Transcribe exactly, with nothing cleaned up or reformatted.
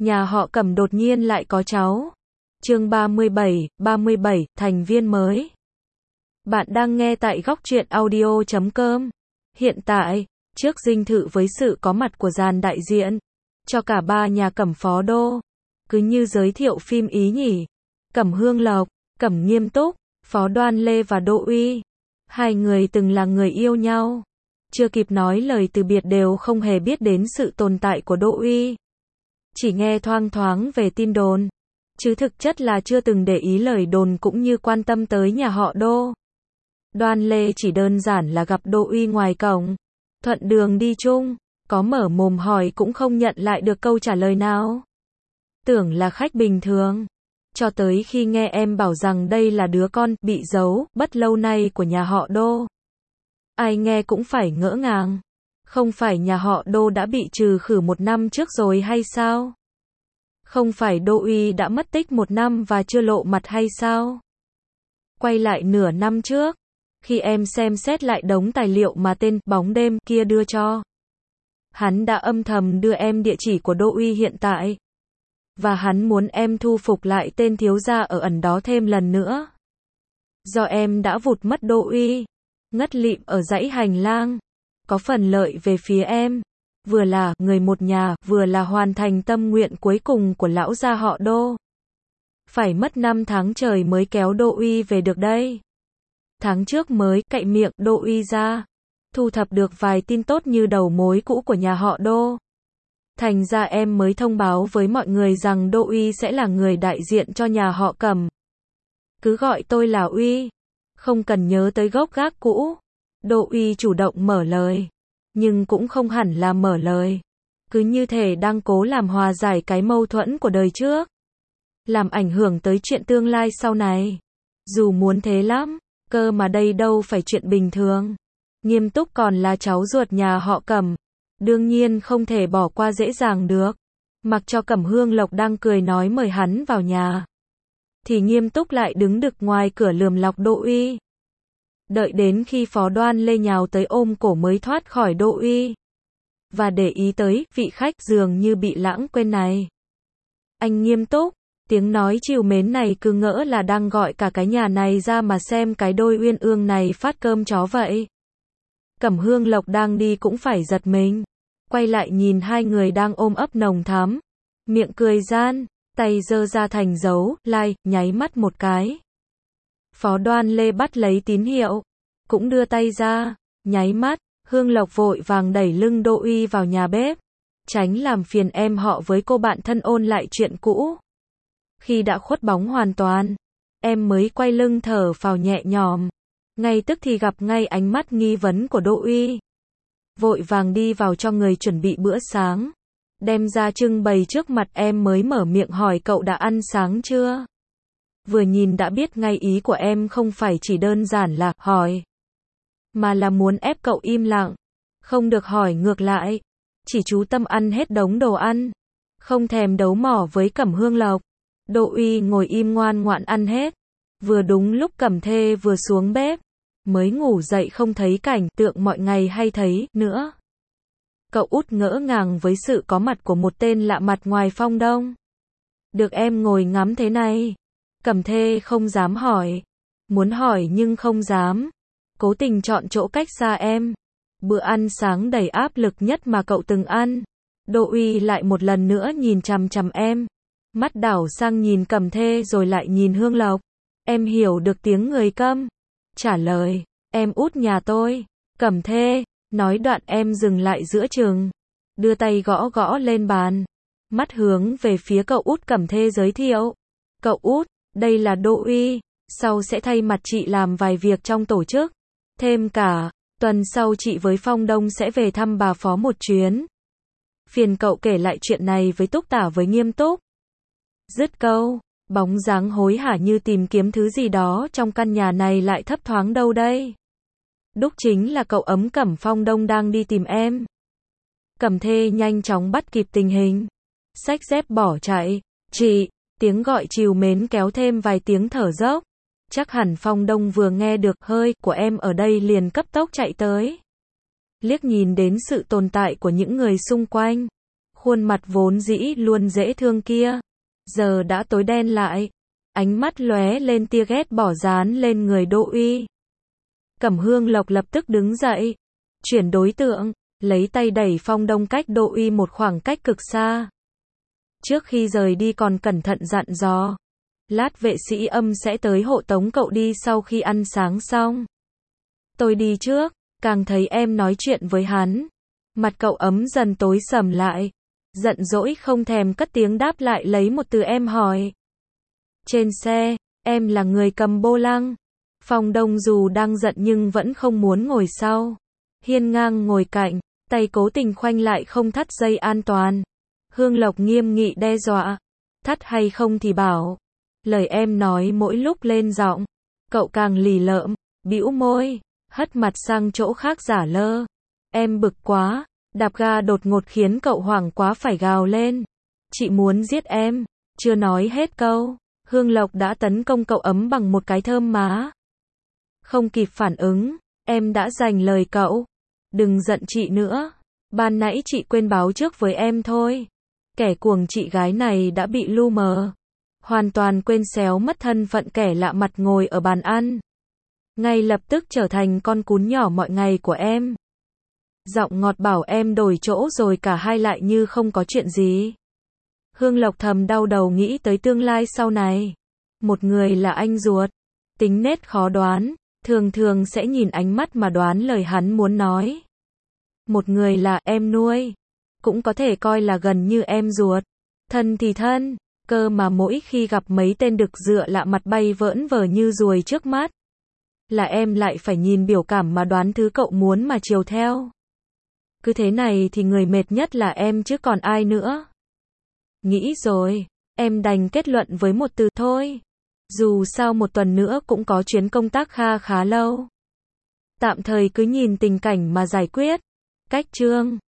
Nhà họ Cẩm đột nhiên lại có cháu. Chương ba mươi bảy, ba mươi bảy, thành viên mới. Bạn đang nghe tại góc truyện audio chấm com. Hiện tại, trước dinh thự với sự có mặt của dàn đại diện cho cả ba nhà Cẩm Phó Đô, cứ như giới thiệu phim ý nhỉ. Cẩm Hương Lộc, Cẩm Nghiêm Túc, Phó Đoan Lê và Đỗ Uy. Hai người từng là người yêu nhau. Chưa kịp nói lời từ biệt đều không hề biết đến sự tồn tại của Đỗ Uy. Chỉ nghe thoang thoáng về tin đồn, chứ thực chất là chưa từng để ý lời đồn cũng như quan tâm tới nhà họ Đô. Đoan Lê chỉ đơn giản là gặp Đỗ Uy ngoài cổng, thuận đường đi chung, có mở mồm hỏi cũng không nhận lại được câu trả lời nào. Tưởng là khách bình thường, cho tới khi nghe em bảo rằng đây là đứa con bị giấu bất lâu nay của nhà họ Đô. Ai nghe cũng phải ngỡ ngàng. Không phải nhà họ Đô đã bị trừ khử một năm trước rồi hay sao? Không phải Đỗ Uy đã mất tích một năm và chưa lộ mặt hay sao? Quay lại nửa năm trước, khi em xem xét lại đống tài liệu mà tên bóng đêm kia đưa cho, hắn đã âm thầm đưa em địa chỉ của Đỗ Uy hiện tại. Và hắn muốn em thu phục lại tên thiếu gia ở ẩn đó thêm lần nữa. Do em đã vụt mất Đỗ Uy, ngất lịm ở dãy hành lang, có phần lợi về phía em, vừa là người một nhà, vừa là hoàn thành tâm nguyện cuối cùng của lão gia họ Đô. Phải mất năm tháng trời mới kéo Đỗ Uy về được đây. Tháng trước mới cậy miệng Đỗ Uy ra, thu thập được vài tin tốt như đầu mối cũ của nhà họ Đô. Thành ra em mới thông báo với mọi người rằng Đỗ Uy sẽ là người đại diện cho nhà họ Cẩm. Cứ gọi tôi là Uy, không cần nhớ tới gốc gác cũ. Đỗ Uy chủ động mở lời, nhưng cũng không hẳn là mở lời, cứ như thể đang cố làm hòa giải cái mâu thuẫn của đời trước, làm ảnh hưởng tới chuyện tương lai sau này. Dù muốn thế lắm, cơ mà đây đâu phải chuyện bình thường. Nghiêm Túc còn là cháu ruột nhà họ Cẩm, đương nhiên không thể bỏ qua dễ dàng được. Mặc cho Cẩm Hương Lộc đang cười nói mời hắn vào nhà, thì Nghiêm Túc lại đứng đực ngoài cửa lườm lọc Đỗ Uy. Đợi đến khi Phó Đoan Lê nhào tới ôm cổ mới thoát khỏi Đỗ Uy. Và để ý tới vị khách dường như bị lãng quên này. Anh Nghiêm Túc, tiếng nói trìu mến này cứ ngỡ là đang gọi cả cái nhà này ra mà xem cái đôi uyên ương này phát cơm chó vậy. Cẩm Hương Lộc đang đi cũng phải giật mình, quay lại nhìn hai người đang ôm ấp nồng thắm, miệng cười gian, tay giơ ra thành dấu like, nháy mắt một cái. Phó Đoan Lê bắt lấy tín hiệu, cũng đưa tay ra, nháy mắt. Hương Lộc vội vàng đẩy lưng Đỗ Uy vào nhà bếp, tránh làm phiền em họ với cô bạn thân ôn lại chuyện cũ. Khi đã khuất bóng hoàn toàn, em mới quay lưng thở phào nhẹ nhõm. Ngay tức thì gặp ngay ánh mắt nghi vấn của Đỗ Uy. Vội vàng đi vào cho người chuẩn bị bữa sáng, đem ra trưng bày trước mặt em mới mở miệng hỏi cậu đã ăn sáng chưa? Vừa nhìn đã biết ngay ý của em không phải chỉ đơn giản là hỏi, mà là muốn ép cậu im lặng, không được hỏi ngược lại, chỉ chú tâm ăn hết đống đồ ăn, không thèm đấu mỏ với Cẩm Hương Lộc. Đỗ Uy ngồi im ngoan ngoãn ăn hết. Vừa đúng lúc Cẩm Thê vừa xuống bếp, mới ngủ dậy không thấy cảnh tượng mọi ngày hay thấy nữa. Cậu út ngỡ ngàng với sự có mặt của một tên lạ mặt ngoài Phong Đông. Được em ngồi ngắm thế này, Cẩm Thê không dám hỏi, muốn hỏi nhưng không dám, cố tình chọn chỗ cách xa em. Bữa ăn sáng đầy áp lực nhất mà cậu từng ăn. Đỗ Uy lại một lần nữa nhìn chằm chằm em, mắt đảo sang nhìn Cẩm Thê rồi lại nhìn Hương Lộc. Em hiểu được tiếng người câm. Trả lời, em út nhà tôi. Cẩm Thê, nói đoạn em dừng lại giữa chừng, đưa tay gõ gõ lên bàn, mắt hướng về phía cậu út. Cẩm Thê giới thiệu, cậu út, đây là Đỗ Uy, sau sẽ thay mặt chị làm vài việc trong tổ chức. Thêm cả, tuần sau chị với Phong Đông sẽ về thăm bà Phó một chuyến. Phiền cậu kể lại chuyện này với Túc Tả với Nghiêm Túc. Dứt câu, bóng dáng hối hả như tìm kiếm thứ gì đó trong căn nhà này lại thấp thoáng đâu đây. Đúc chính là cậu ấm Cẩm Phong Đông đang đi tìm em. Cẩm Thê nhanh chóng bắt kịp tình hình, xách dép bỏ chạy. Chị, tiếng gọi trìu mến kéo thêm vài tiếng thở dốc. Chắc hẳn Phong Đông vừa nghe được hơi của em ở đây liền cấp tốc chạy tới. Liếc nhìn đến sự tồn tại của những người xung quanh, Khuôn mặt vốn dĩ luôn dễ thương kia, giờ đã tối đen lại. Ánh mắt lóe lên tia ghét bỏ dán lên người Đỗ Uy. Cẩm Hương Lộc lập tức đứng dậy, chuyển đối tượng, lấy tay đẩy Phong Đông cách Đỗ Uy một khoảng cách cực xa. Trước khi rời đi còn cẩn thận dặn dò, lát vệ sĩ âm sẽ tới hộ tống cậu đi sau khi ăn sáng xong. Tôi đi trước. Càng thấy em nói chuyện với hắn, mặt cậu ấm dần tối sầm lại, giận dỗi không thèm cất tiếng đáp lại lấy một từ em hỏi. Trên xe, em là người cầm vô lăng. Phong Đông dù đang giận nhưng vẫn không muốn ngồi sau. Hiên ngang ngồi cạnh, tay cố tình khoanh lại không thắt dây an toàn. Hương Lộc nghiêm nghị đe dọa, thắt hay không thì bảo. Lời em nói mỗi lúc lên giọng, cậu càng lì lợm, bĩu môi, hất mặt sang chỗ khác giả lơ. Em bực quá, đạp ga đột ngột khiến cậu hoảng quá phải gào lên. Chị muốn giết em. Chưa nói hết câu, Hương Lộc đã tấn công cậu ấm bằng một cái thơm má. Không kịp phản ứng, em đã dành lời cậu. Đừng giận chị nữa. Ban nãy chị quên báo trước với em thôi. Kẻ cuồng chị gái này đã bị lu mờ. Hoàn toàn quên xéo mất thân phận kẻ lạ mặt ngồi ở bàn ăn. Ngay lập tức trở thành con cún nhỏ mọi ngày của em. Giọng ngọt bảo em đổi chỗ rồi cả hai lại như không có chuyện gì. Hương Lộc thầm đau đầu nghĩ tới tương lai sau này. Một người là anh ruột, tính nết khó đoán, thường thường sẽ nhìn ánh mắt mà đoán lời hắn muốn nói. Một người là em nuôi, cũng có thể coi là gần như em ruột. Thân thì thân, cơ mà mỗi khi gặp mấy tên đực dựa lạ mặt bay vỡn vờ như ruồi trước mắt, là em lại phải nhìn biểu cảm mà đoán thứ cậu muốn mà chiều theo. Cứ thế này thì người mệt nhất là em chứ còn ai nữa. Nghĩ rồi, em đành kết luận với một từ thôi. Dù sao một tuần nữa cũng có chuyến công tác kha khá lâu. Tạm thời cứ nhìn tình cảnh mà giải quyết. Cách chương